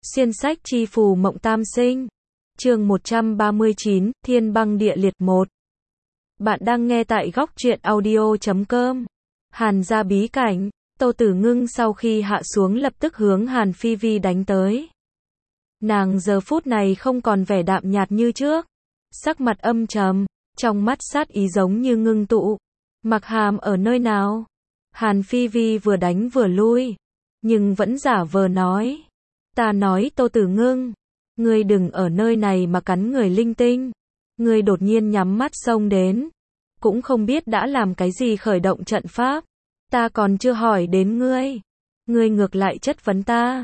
Xuyên sách chi phù mộng tam sinh. Chương 139, Thiên băng địa liệt 1. Bạn đang nghe tại góc truyện audio.com. Hàn gia bí cảnh. Tô Tử Ngưng sau khi hạ xuống lập tức hướng Hàn Phi Vi đánh tới. Nàng giờ phút này không còn vẻ đạm nhạt như trước, sắc mặt âm trầm, trong mắt sát ý giống như ngưng tụ. Mặc Hàm ở nơi nào? Hàn Phi Vi vừa đánh vừa lui, nhưng vẫn giả vờ nói. Ta nói Tô Tử Ngưng, ngươi đừng ở nơi này mà cắn người linh tinh. Ngươi đột nhiên nhắm mắt xông đến, cũng không biết đã làm cái gì khởi động trận pháp. Ta còn chưa hỏi đến ngươi, ngươi ngược lại chất vấn ta.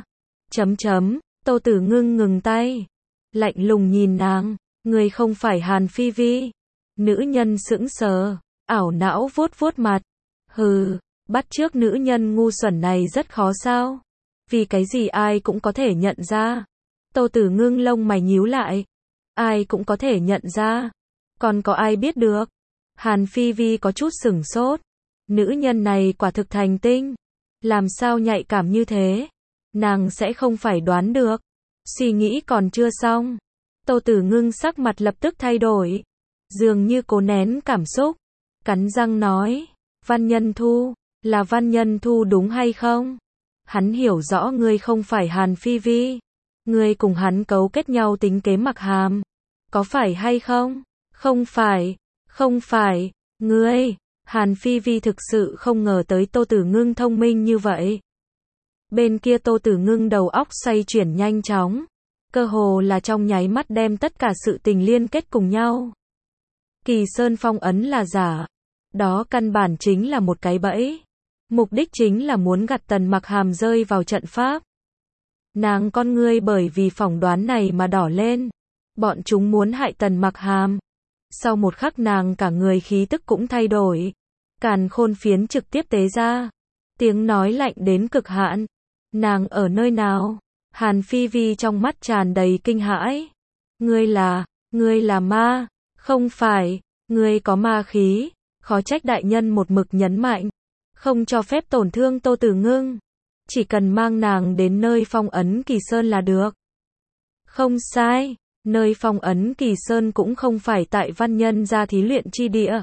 Tô Tử Ngưng ngừng tay, lạnh lùng nhìn nàng, ngươi không phải Hàn Phi Vi. Nữ nhân sững sờ, ảo não vuốt vuốt mặt. Hừ, bắt chước nữ nhân ngu xuẩn này rất khó sao? Vì cái gì ai cũng có thể nhận ra? Tô Tử Ngưng lông mày nhíu lại. Ai cũng có thể nhận ra, còn có ai biết được? Hàn Phi Vi có chút sửng sốt. Nữ nhân này quả thực thành tinh, làm sao nhạy cảm như thế? Nàng sẽ không phải đoán được. Suy nghĩ còn chưa xong, Tô Tử Ngưng sắc mặt lập tức thay đổi, dường như cố nén cảm xúc, cắn răng nói, Văn Nhân Thu, là Văn Nhân Thu đúng hay không? Hắn hiểu rõ ngươi không phải Hàn Phi Vi, ngươi cùng hắn cấu kết nhau tính kế Mặc Hàm, có phải hay không? Không phải, ngươi. Hàn Phi Vi thực sự không ngờ tới Tô Tử Ngưng thông minh như vậy. Bên kia Tô Tử Ngưng đầu óc xoay chuyển nhanh chóng, cơ hồ là trong nháy mắt đem tất cả sự tình liên kết cùng nhau. Kỳ Sơn phong ấn là giả, đó căn bản chính là một cái bẫy. Mục đích chính là muốn gặt Tần Mặc Hàm rơi vào trận pháp. Nàng con ngươi bởi vì phỏng đoán này mà đỏ lên. Bọn chúng muốn hại Tần Mặc Hàm. Sau một khắc nàng cả người khí tức cũng thay đổi. Càn Khôn phiến trực tiếp tế ra. Tiếng nói lạnh đến cực hạn. Nàng ở nơi nào? Hàn Phi Vi trong mắt tràn đầy kinh hãi. Ngươi là ma? Không phải, ngươi có ma khí. Khó trách đại nhân một mực nhấn mạnh, không cho phép tổn thương Tô Tử Ngưng. Chỉ cần mang nàng đến nơi phong ấn Kỳ Sơn là được. Không sai, nơi phong ấn Kỳ Sơn cũng không phải tại Văn Nhân gia thí luyện chi địa,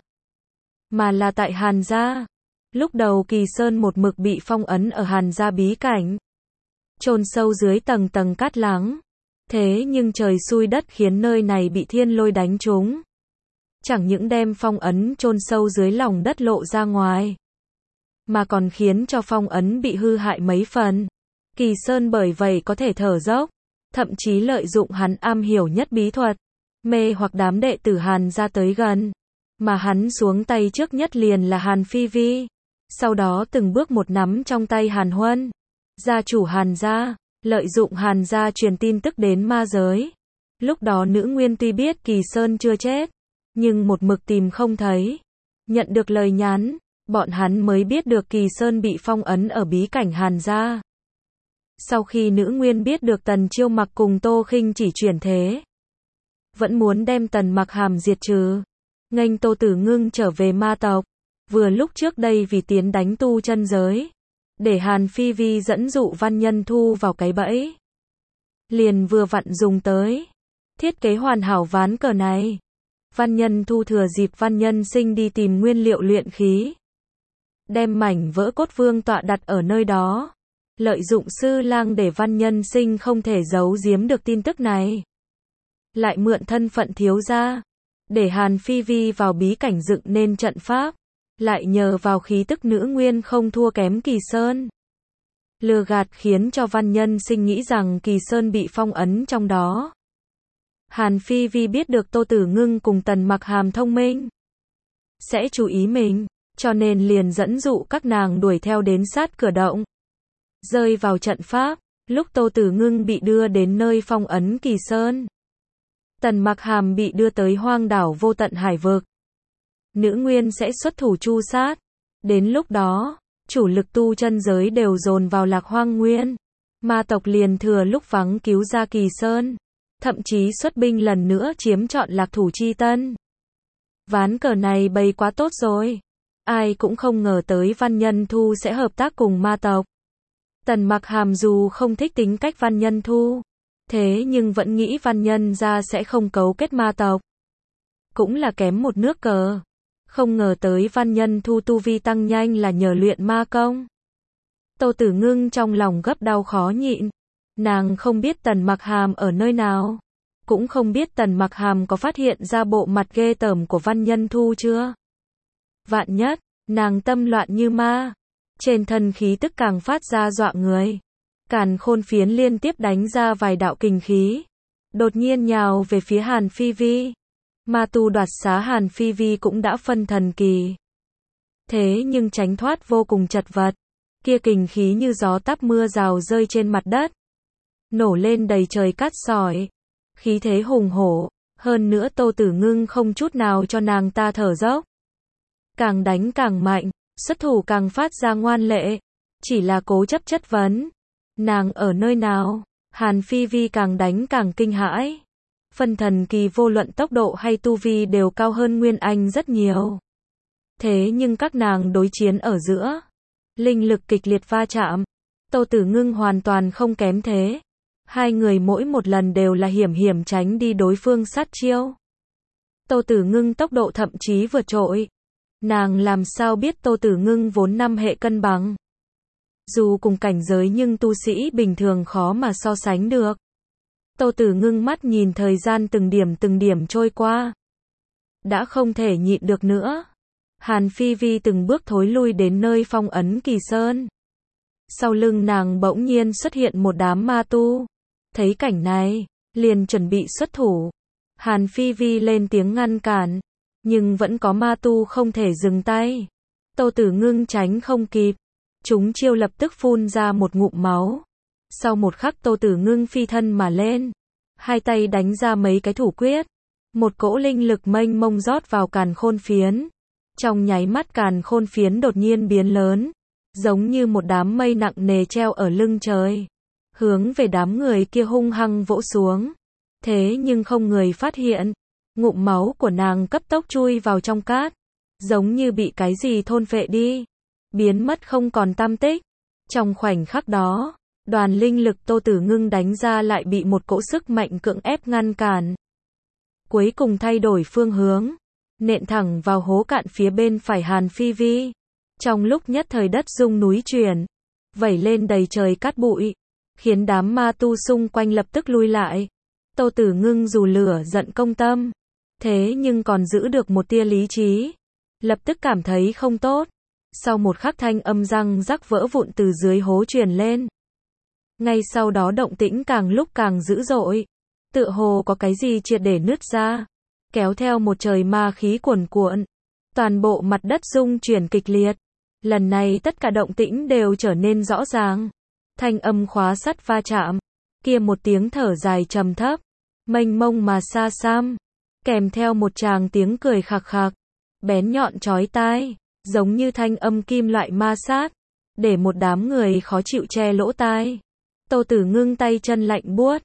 mà là tại Hàn gia. Lúc đầu Kỳ Sơn một mực bị phong ấn ở Hàn gia bí cảnh, chôn sâu dưới tầng tầng cát lắng. Thế nhưng trời xui đất khiến nơi này bị thiên lôi đánh trúng. Chẳng những đem phong ấn chôn sâu dưới lòng đất lộ ra ngoài, mà còn khiến cho phong ấn bị hư hại mấy phần. Kỳ Sơn bởi vậy có thể thở dốc, thậm chí lợi dụng hắn am hiểu nhất bí thuật, mê hoặc đám đệ tử Hàn gia tới gần. Mà hắn xuống tay trước nhất liền là Hàn Phi Vi, sau đó từng bước một nắm trong tay Hàn Huân, gia chủ Hàn gia, lợi dụng Hàn gia truyền tin tức đến ma giới. Lúc đó Nữ Nguyên tuy biết Kỳ Sơn chưa chết, nhưng một mực tìm không thấy. Nhận được lời nhắn, bọn hắn mới biết được Kỳ Sơn bị phong ấn ở bí cảnh Hàn gia. Sau khi Nữ Nguyên biết được Tần Chiêu Mặc cùng Tô Khinh chỉ chuyển thế, vẫn muốn đem Tần Mặc Hàm diệt trừ, nghênh Tô Tử Ngưng trở về ma tộc. Vừa lúc trước đây vì tiến đánh tu chân giới, để Hàn Phi Vi dẫn dụ Văn Nhân Thu vào cái bẫy, liền vừa vặn dùng tới. Thiết kế hoàn hảo ván cờ này. Văn Nhân Thu thừa dịp Văn Nhân Sinh đi tìm nguyên liệu luyện khí, đem mảnh vỡ cốt vương tọa đặt ở nơi đó, lợi dụng Sư Lang để Văn Nhân Sinh không thể giấu giếm được tin tức này, lại mượn thân phận thiếu gia, để Hàn Phi Vi vào bí cảnh dựng nên trận pháp, lại nhờ vào khí tức Nữ Nguyên không thua kém Kỳ Sơn, lừa gạt khiến cho Văn Nhân Sinh nghĩ rằng Kỳ Sơn bị phong ấn trong đó. Hàn Phi Vi biết được Tô Tử Ngưng cùng Tần Mặc Hàm thông minh, sẽ chú ý mình, cho nên liền dẫn dụ các nàng đuổi theo đến sát cửa động, rơi vào trận pháp. Lúc Tô Tử Ngưng bị đưa đến nơi phong ấn Kỳ Sơn, Tần Mặc Hàm bị đưa tới hoang đảo vô tận hải vực. Nữ Nguyên sẽ xuất thủ tru sát. Đến lúc đó, chủ lực tu chân giới đều dồn vào Lạc Hoang Nguyên. Ma tộc liền thừa lúc vắng cứu ra Kỳ Sơn, thậm chí xuất binh lần nữa chiếm trọn Lạc Thủ Chi Tân. Ván cờ này bày quá tốt rồi. Ai cũng không ngờ tới Văn Nhân Thu sẽ hợp tác cùng ma tộc. Tần Mặc Hàm dù không thích tính cách Văn Nhân Thu, Thế nhưng vẫn nghĩ Văn Nhân gia sẽ không cấu kết ma tộc. Cũng là kém một nước cờ. Không ngờ tới Văn Nhân Thu tu vi tăng nhanh là nhờ luyện ma công. Tô Tử Ngưng trong lòng gấp đau khó nhịn. Nàng không biết Tần Mặc Hàm ở nơi nào. Cũng không biết Tần Mặc Hàm có phát hiện ra bộ mặt ghê tởm của Văn Nhân Thu chưa. Vạn nhất, nàng tâm loạn như ma. Trên thân khí tức càng phát ra dọa người. Càn Khôn Phiến liên tiếp đánh ra vài đạo kình khí. Đột nhiên nhào về phía Hàn Phi Vi. Ma tu đoạt xá Hàn Phi Vi cũng đã phân thần kỳ. Thế nhưng tránh thoát vô cùng chật vật. Kia kình khí như gió táp mưa rào rơi trên mặt đất. Nổ lên đầy trời cát sỏi. Khí thế hùng hổ. Hơn nữa Tô Tử Ngưng không chút nào cho nàng ta thở dốc. Càng đánh càng mạnh. Xuất thủ càng phát ra ngoan lệ. Chỉ là cố chấp chất vấn. Nàng ở nơi nào? Hàn Phi Vi càng đánh càng kinh hãi. Phân thần kỳ vô luận tốc độ hay tu vi đều cao hơn Nguyên Anh rất nhiều. Thế nhưng các nàng đối chiến ở giữa. Linh lực kịch liệt va chạm. Tô Tử Ngưng hoàn toàn không kém thế. Hai người mỗi một lần đều là hiểm hiểm tránh đi đối phương sát chiêu. Tô Tử Ngưng tốc độ thậm chí vượt trội. Nàng làm sao biết Tô Tử Ngưng vốn năm hệ cân bằng. Dù cùng cảnh giới nhưng tu sĩ bình thường khó mà so sánh được. Tô Tử Ngưng mắt nhìn thời gian từng điểm trôi qua. Đã không thể nhịn được nữa. Hàn Phi Vi từng bước thối lui đến nơi phong ấn Kỳ Sơn. Sau lưng nàng bỗng nhiên xuất hiện một đám ma tu. Thấy cảnh này, liền chuẩn bị xuất thủ. Hàn Phi Vi lên tiếng ngăn cản. Nhưng vẫn có ma tu không thể dừng tay. Tô Tử Ngưng tránh không kịp. Chúng chiêu lập tức phun ra một ngụm máu. Sau một khắc Tô Tử Ngưng phi thân mà lên. Hai tay đánh ra mấy cái thủ quyết. Một cỗ linh lực mênh mông rót vào Càn Khôn Phiến. Trong nháy mắt Càn Khôn Phiến đột nhiên biến lớn. Giống như một đám mây nặng nề treo ở lưng trời. Hướng về đám người kia hung hăng vỗ xuống. Thế nhưng không người phát hiện. Ngụm máu của nàng cấp tốc chui vào trong cát. Giống như bị cái gì thôn phệ đi. Biến mất không còn tăm tích. Trong khoảnh khắc đó, đoàn linh lực Tô Tử Ngưng đánh ra lại bị một cỗ sức mạnh cưỡng ép ngăn cản. Cuối cùng thay đổi phương hướng. Nện thẳng vào hố cạn phía bên phải Hàn Phi Vi. Trong lúc nhất thời đất rung núi chuyển. Vẩy lên đầy trời cát bụi. Khiến đám ma tu xung quanh lập tức lui lại. Tô Tử Ngưng dù lửa giận công tâm. Thế nhưng còn giữ được một tia lý trí. Lập tức cảm thấy không tốt. Sau một khắc thanh âm răng rắc vỡ vụn từ dưới hố truyền lên. Ngay sau đó động tĩnh càng lúc càng dữ dội. Tựa hồ có cái gì triệt để nứt ra. Kéo theo một trời ma khí cuồn cuộn. Toàn bộ mặt đất rung chuyển kịch liệt. Lần này tất cả động tĩnh đều trở nên rõ ràng. Thanh âm khóa sắt va chạm. Kia một tiếng thở dài trầm thấp. Mênh mông mà xa xăm. Kèm theo một tràng tiếng cười khạc khạc. Bén nhọn chói tai. Giống như thanh âm kim loại ma sát. Để một đám người khó chịu che lỗ tai. Tô Tử Ngưng tay chân lạnh buốt.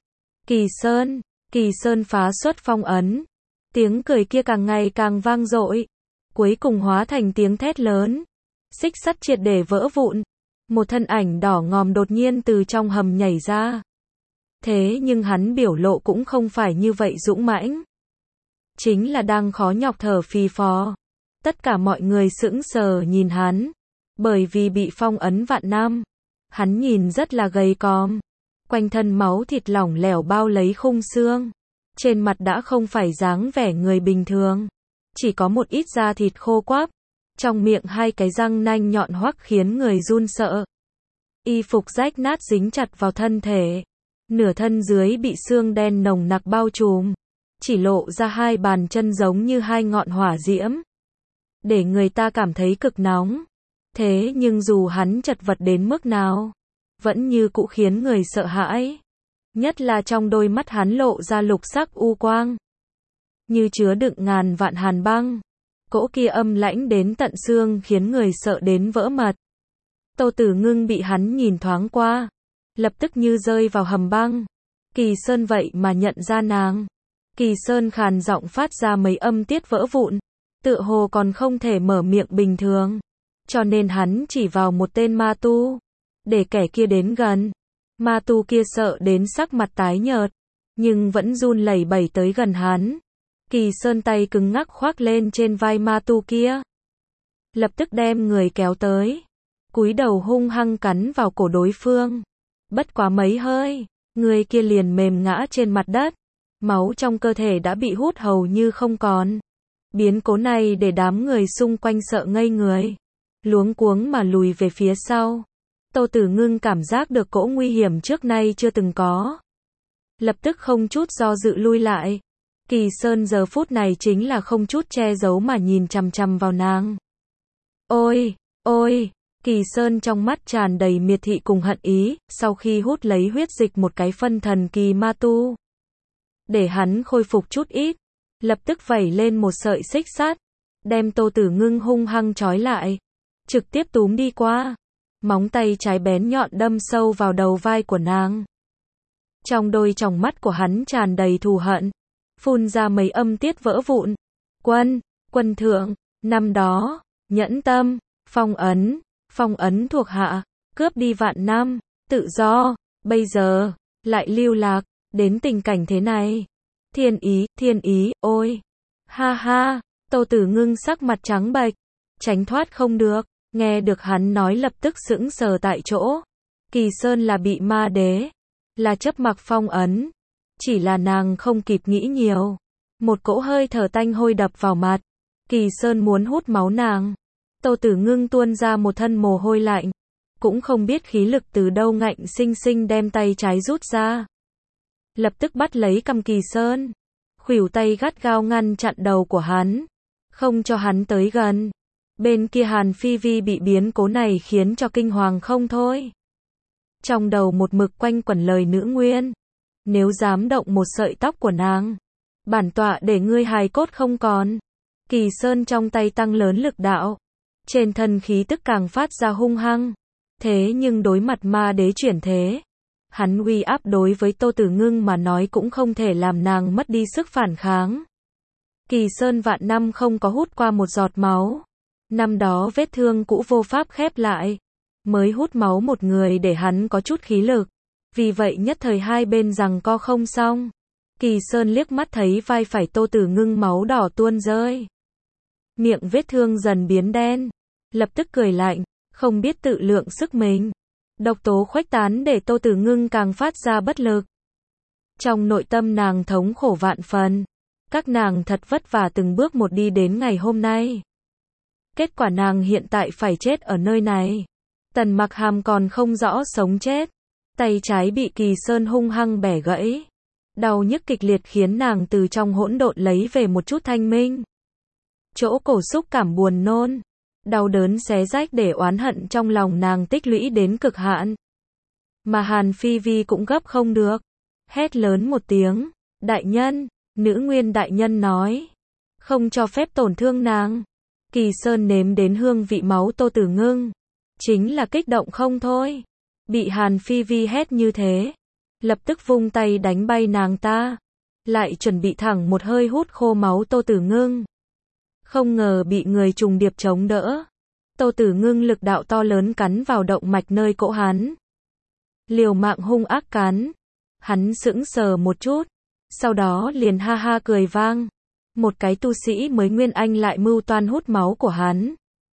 Kỳ Sơn phá xuất phong ấn. Tiếng cười kia càng ngày càng vang dội. Cuối cùng hóa thành tiếng thét lớn. Xích sắt triệt để vỡ vụn. Một thân ảnh đỏ ngòm đột nhiên từ trong hầm nhảy ra. Thế nhưng hắn biểu lộ cũng không phải như vậy dũng mãnh. Chính là đang khó nhọc thở phì phò. Tất cả mọi người sững sờ nhìn hắn. Bởi vì bị phong ấn vạn năm. Hắn nhìn rất là gầy còm. Quanh thân máu thịt lỏng lẻo bao lấy khung xương. Trên mặt đã không phải dáng vẻ người bình thường. Chỉ có một ít da thịt khô quắp. Trong miệng hai cái răng nanh nhọn hoắc khiến người run sợ. Y phục rách nát dính chặt vào thân thể. Nửa thân dưới bị xương đen nồng nặc bao trùm. Chỉ lộ ra hai bàn chân giống như hai ngọn hỏa diễm. Để người ta cảm thấy cực nóng. Thế nhưng dù hắn chật vật đến mức nào, vẫn như cũ khiến người sợ hãi. Nhất là trong đôi mắt hắn lộ ra lục sắc u quang. Như chứa đựng ngàn vạn hàn băng. Cỗ kia âm lãnh đến tận xương khiến người sợ đến vỡ mật. Tô Tử Ngưng bị hắn nhìn thoáng qua. Lập tức như rơi vào hầm băng. Kỳ Sơn vậy mà nhận ra nàng. Kỳ Sơn khàn giọng phát ra mấy âm tiết vỡ vụn. Tựa hồ còn không thể mở miệng bình thường. Cho nên hắn chỉ vào một tên ma tu. Để kẻ kia đến gần. Ma tu kia sợ đến sắc mặt tái nhợt, nhưng vẫn run lẩy bẩy tới gần hắn. Kỳ Sơn tay cứng ngắc khoác lên trên vai ma tu kia. Lập tức đem người kéo tới. Cúi đầu hung hăng cắn vào cổ đối phương. Bất quá mấy hơi, người kia liền mềm ngã trên mặt đất. Máu trong cơ thể đã bị hút hầu như không còn. Biến cố này để đám người xung quanh sợ ngây người. Luống cuống mà lùi về phía sau. Tô Tử Ngưng cảm giác được cỗ nguy hiểm trước nay chưa từng có. Lập tức không chút do dự lui lại. Kỳ Sơn giờ phút này chính là không chút che giấu mà nhìn chằm chằm vào nàng. Ôi, ôi, Kỳ Sơn trong mắt tràn đầy miệt thị cùng hận ý, sau khi hút lấy huyết dịch một cái phân thần kỳ ma tu. Để hắn khôi phục chút ít, lập tức vẩy lên một sợi xích sắt, đem Tô Tử Ngưng hung hăng trói lại, trực tiếp túm đi qua. Móng tay trái bén nhọn đâm sâu vào đầu vai của nàng. Trong đôi tròng mắt của hắn tràn đầy thù hận, phun ra mấy âm tiết vỡ vụn. Quân thượng, năm đó, nhẫn tâm, phong ấn thuộc hạ, cướp đi vạn năm, tự do, bây giờ, lại lưu lạc, đến tình cảnh thế này. Thiên ý, ôi, ha ha, Tô Tử Ngưng sắc mặt trắng bệch, tránh thoát không được, nghe được hắn nói lập tức sững sờ tại chỗ. Kỳ Sơn là bị ma đế, là chấp mặc phong ấn. Chỉ là nàng không kịp nghĩ nhiều. Một cỗ hơi thở tanh hôi đập vào mặt. Kỳ Sơn muốn hút máu nàng. Tô Tử Ngưng tuôn ra một thân mồ hôi lạnh. Cũng không biết khí lực từ đâu ngạnh sinh sinh đem tay trái rút ra. Lập tức bắt lấy cầm Kỳ Sơn. Khuỷu tay gắt gao ngăn chặn đầu của hắn. Không cho hắn tới gần. Bên kia Hàn Phi Vi bị biến cố này khiến cho kinh hoàng không thôi. Trong đầu một mực quanh quẩn lời nữ nguyên. Nếu dám động một sợi tóc của nàng, bản tọa để ngươi hài cốt không còn. Kỳ Sơn trong tay tăng lớn lực đạo. Trên thân khí tức càng phát ra hung hăng. Thế nhưng đối mặt ma đế chuyển thế, hắn uy áp đối với Tô Tử Ngưng mà nói cũng không thể làm nàng mất đi sức phản kháng. Kỳ Sơn vạn năm không có hút qua một giọt máu. Năm đó vết thương cũ vô pháp khép lại. Mới hút máu một người để hắn có chút khí lực. Vì vậy nhất thời hai bên giằng co không xong. Kỳ Sơn liếc mắt thấy vai phải Tô Tử Ngưng máu đỏ tuôn rơi. Miệng vết thương dần biến đen. Lập tức cười lạnh, không biết tự lượng sức mình. Độc tố khuếch tán để Tô Tử Ngưng càng phát ra bất lực. Trong nội tâm nàng thống khổ vạn phần. Các nàng thật vất vả từng bước một đi đến ngày hôm nay. Kết quả nàng hiện tại phải chết ở nơi này. Tần Mặc Hàm còn không rõ sống chết. Tay trái bị Kỳ Sơn hung hăng bẻ gãy. Đau nhức kịch liệt khiến nàng từ trong hỗn độn lấy về một chút thanh minh. Chỗ cổ xúc cảm buồn nôn. Đau đớn xé rách để oán hận trong lòng nàng tích lũy đến cực hạn. Mà Hàn Phi Vi cũng gấp không được. Hét lớn một tiếng. Đại nhân, nữ nguyên đại nhân nói. Không cho phép tổn thương nàng. Kỳ Sơn nếm đến hương vị máu Tô Tử Ngưng. Chính là kích động không thôi. Bị Hàn Phi Vi hét như thế. Lập tức vung tay đánh bay nàng ta. Lại chuẩn bị thẳng một hơi hút khô máu Tô Tử Ngưng. Không ngờ bị người trùng điệp chống đỡ. Tô Tử Ngưng lực đạo to lớn cắn vào động mạch nơi cổ hắn. Liều mạng hung ác cắn. Hắn sững sờ một chút. Sau đó liền ha ha cười vang. Một cái tu sĩ mới nguyên anh lại mưu toan hút máu của hắn.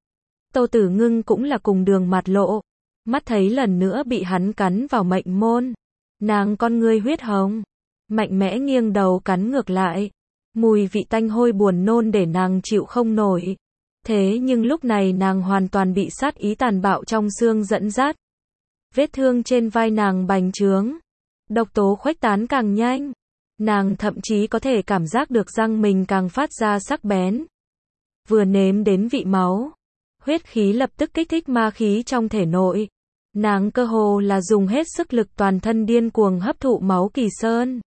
Tô Tử Ngưng cũng là cùng đường mặt lộ. Mắt thấy lần nữa bị hắn cắn vào mệnh môn. Nàng con ngươi huyết hồng. Mạnh mẽ nghiêng đầu cắn ngược lại. Mùi vị tanh hôi buồn nôn để nàng chịu không nổi. Thế nhưng lúc này nàng hoàn toàn bị sát ý tàn bạo trong xương dẫn dắt. Vết thương trên vai nàng bành trướng. Độc tố khuếch tán càng nhanh. Nàng thậm chí có thể cảm giác được răng mình càng phát ra sắc bén. Vừa nếm đến vị máu, huyết khí lập tức kích thích ma khí trong thể nội. Nàng cơ hồ là dùng hết sức lực toàn thân điên cuồng hấp thụ máu Kỳ Sơn.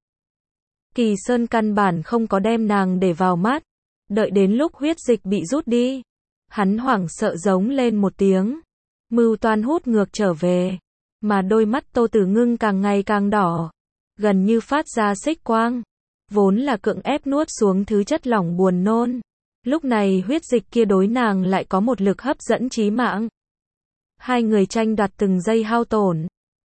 Kỳ Sơn căn bản không có đem nàng để vào mắt. Đợi đến lúc huyết dịch bị rút đi, hắn hoảng sợ giống lên một tiếng. Mưu toan hút ngược trở về. Mà đôi mắt Tô Tử Ngưng càng ngày càng đỏ. Gần như phát ra xích quang. Vốn là cưỡng ép nuốt xuống thứ chất lỏng buồn nôn. Lúc này huyết dịch kia đối nàng lại có một lực hấp dẫn chí mạng. Hai người tranh đoạt từng giây hao tổn.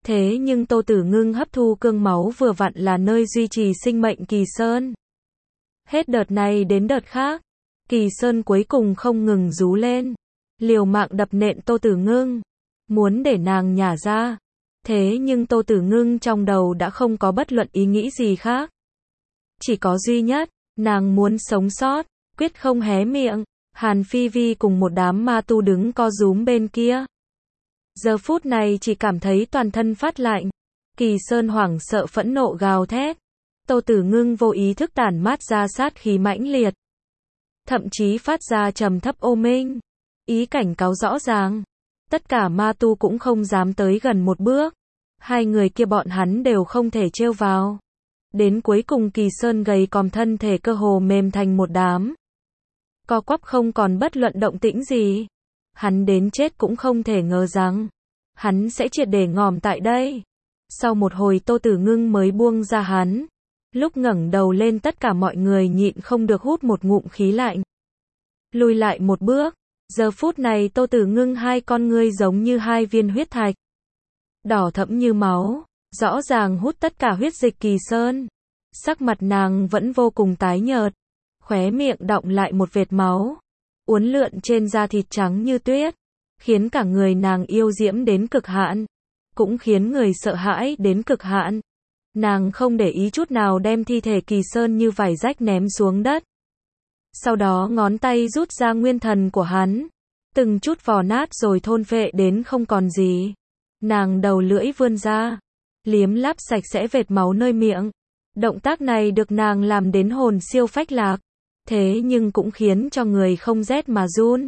Thế nhưng Tô Tử Ngưng hấp thu cương máu vừa vặn là nơi duy trì sinh mệnh Kỳ Sơn. Hết đợt này đến đợt khác, Kỳ Sơn cuối cùng không ngừng rú lên, liều mạng đập nện Tô Tử Ngưng, muốn để nàng nhả ra. Thế nhưng Tô Tử Ngưng trong đầu đã không có bất luận ý nghĩ gì khác. Chỉ có duy nhất, nàng muốn sống sót, quyết không hé miệng. Hàn Phi Vi cùng một đám ma tu đứng co rúm bên kia. Giờ phút này chỉ cảm thấy toàn thân phát lạnh. Kỳ Sơn hoảng sợ phẫn nộ gào thét. Tô Tử Ngưng vô ý thức tản mát ra sát khí mãnh liệt. Thậm chí phát ra trầm thấp ô minh. Ý cảnh cáo rõ ràng. Tất cả ma tu cũng không dám tới gần một bước. Hai người kia bọn hắn đều không thể trêu vào. Đến cuối cùng Kỳ Sơn gầy còm thân thể cơ hồ mềm thành một đám. Co quắp không còn bất luận động tĩnh gì. Hắn đến chết cũng không thể ngờ rằng hắn sẽ triệt để ngòm tại đây. Sau một hồi Tô Tử Ngưng mới buông ra hắn. Lúc ngẩng đầu lên tất cả mọi người nhịn không được hút một ngụm khí lạnh. Lùi lại một bước. Giờ phút này Tô Tử Ngưng hai con ngươi giống như hai viên huyết thạch. Đỏ thẫm như máu. Rõ ràng hút tất cả huyết dịch Kỳ Sơn. Sắc mặt nàng vẫn vô cùng tái nhợt. Khóe miệng đọng lại một vệt máu. Uốn lượn trên da thịt trắng như tuyết. Khiến cả người nàng yêu diễm đến cực hạn. Cũng khiến người sợ hãi đến cực hạn. Nàng không để ý chút nào đem thi thể Kỳ Sơn như vải rách ném xuống đất. Sau đó ngón tay rút ra nguyên thần của hắn. Từng chút vò nát rồi thôn phệ đến không còn gì. Nàng đầu lưỡi vươn ra. Liếm láp sạch sẽ vệt máu nơi miệng. Động tác này được nàng làm đến hồn siêu phách lạc. Thế nhưng cũng khiến cho người không rét mà run.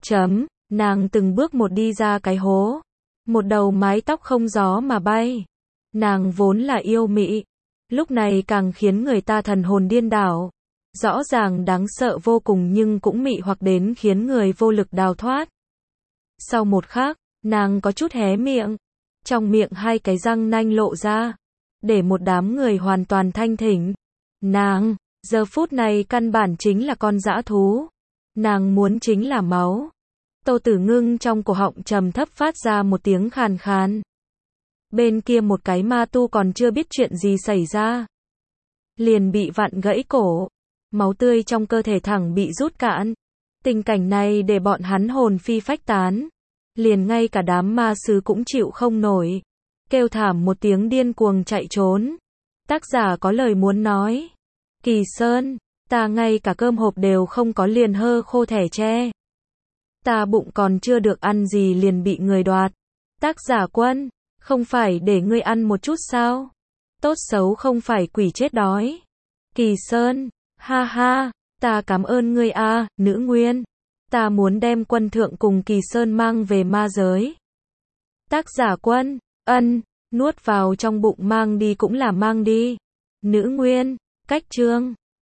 Nàng từng bước một đi ra cái hố. Một đầu mái tóc không gió mà bay. Nàng vốn là yêu mị. Lúc này càng khiến người ta thần hồn điên đảo. Rõ ràng đáng sợ vô cùng nhưng cũng mị hoặc đến khiến người vô lực đào thoát. Sau một khắc, nàng có chút hé miệng. Trong miệng hai cái răng nanh lộ ra. Để một đám người hoàn toàn thanh thỉnh. Nàng, giờ phút này căn bản chính là con dã thú. Nàng muốn chính là máu. Tô Tử Ngưng trong cổ họng trầm thấp phát ra một tiếng khàn khàn. Bên kia một cái ma tu còn chưa biết chuyện gì xảy ra. Liền bị vặn gãy cổ. Máu tươi trong cơ thể thẳng bị rút cạn. Tình cảnh này để bọn hắn hồn phi phách tán. Liền ngay cả đám ma sứ cũng chịu không nổi. Kêu thảm một tiếng điên cuồng chạy trốn. Tác giả có lời muốn nói. Kỳ Sơn, ta ngay cả cơm hộp đều không có liền hơ khô thẻ tre. Ta bụng còn chưa được ăn gì liền bị người đoạt. Tác giả Quân, không phải để ngươi ăn một chút sao? Tốt xấu không phải quỷ chết đói. Kỳ Sơn, ha ha, ta cảm ơn ngươi a, nữ nguyên. Ta muốn đem Quân thượng cùng Kỳ Sơn mang về ma giới. Tác giả Quân, nuốt vào trong bụng mang đi cũng là mang đi. Nữ nguyên, cách chương.